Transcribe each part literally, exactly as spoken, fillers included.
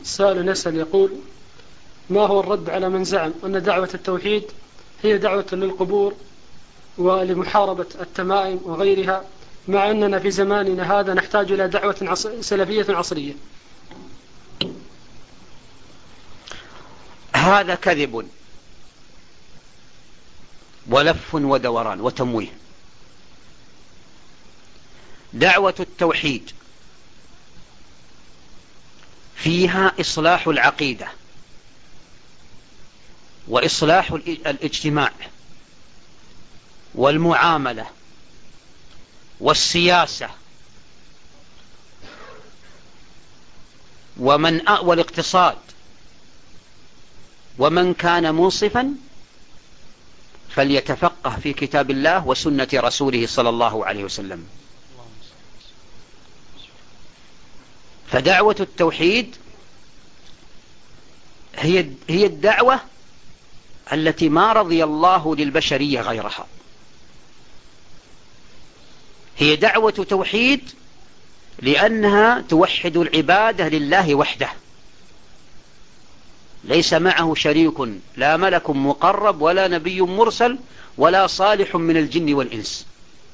سائل يسأل يقول: ما هو الرد على من زعم أن دعوة التوحيد هي دعوة للقبور ولمحاربة التمائم وغيرها، مع أننا في زماننا هذا نحتاج إلى دعوة سلفية عصرية؟ هذا كذب ولف ودوران وتمويه. دعوة التوحيد فيها إصلاح العقيدة وإصلاح الاجتماع والمعاملة والسياسة ومن والاقتصاد، ومن كان منصفا فليتفقه في كتاب الله وسنة رسوله صلى الله عليه وسلم. فدعوة التوحيد هي هي الدعوة التي ما رضي الله للبشرية غيرها. هي دعوة توحيد لأنها توحد العبادة لله وحده، ليس معه شريك، لا ملك مقرب ولا نبي مرسل ولا صالح من الجن والإنس.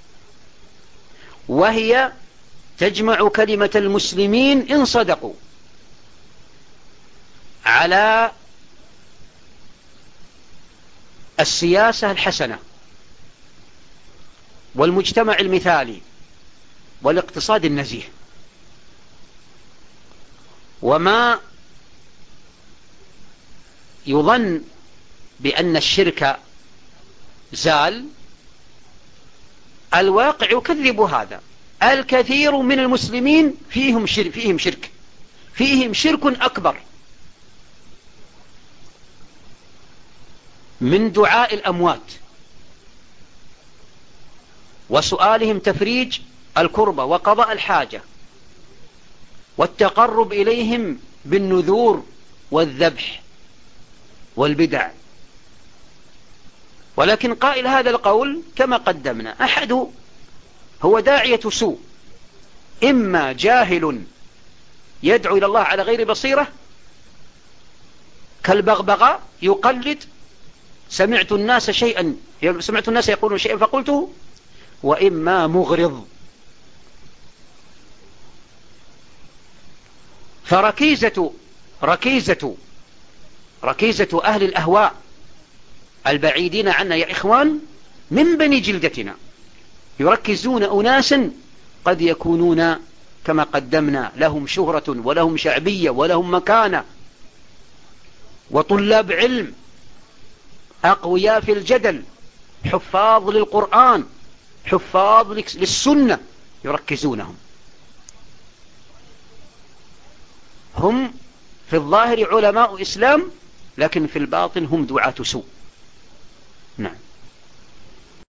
وهي تجمع كلمة المسلمين إن صدقوا على السياسة الحسنة والمجتمع المثالي والاقتصاد النزيه. وما يظن بأن الشرك زال، الواقع يكذب هذا. الكثير من المسلمين فيهم شرك فيهم شرك فيهم شرك أكبر من دعاء الأموات وسؤالهم تفريج الكربة وقضاء الحاجة والتقرب إليهم بالنذور والذبح والبدع. ولكن قائل هذا القول كما قدمنا أحد هو داعية سوء، إما جاهل يدعو إلى الله على غير بصيرة كالبغبغاء يقلد سمعت الناس شيئا سمعت الناس يقولون شيئا فقلته، وإما مغرض. فركيزة ركيزة ركيزة أهل الأهواء البعيدين عنا يا إخوان من بني جلدتنا يركزون أناسا قد يكونون كما قدمنا لهم شهرة ولهم شعبية ولهم مكانة وطلاب علم أقوياء في الجدل، حفاظ للقرآن، حفاظ للسنة، يركزونهم. هم في الظاهر علماء إسلام، لكن في الباطن هم دعاة سوء. نعم.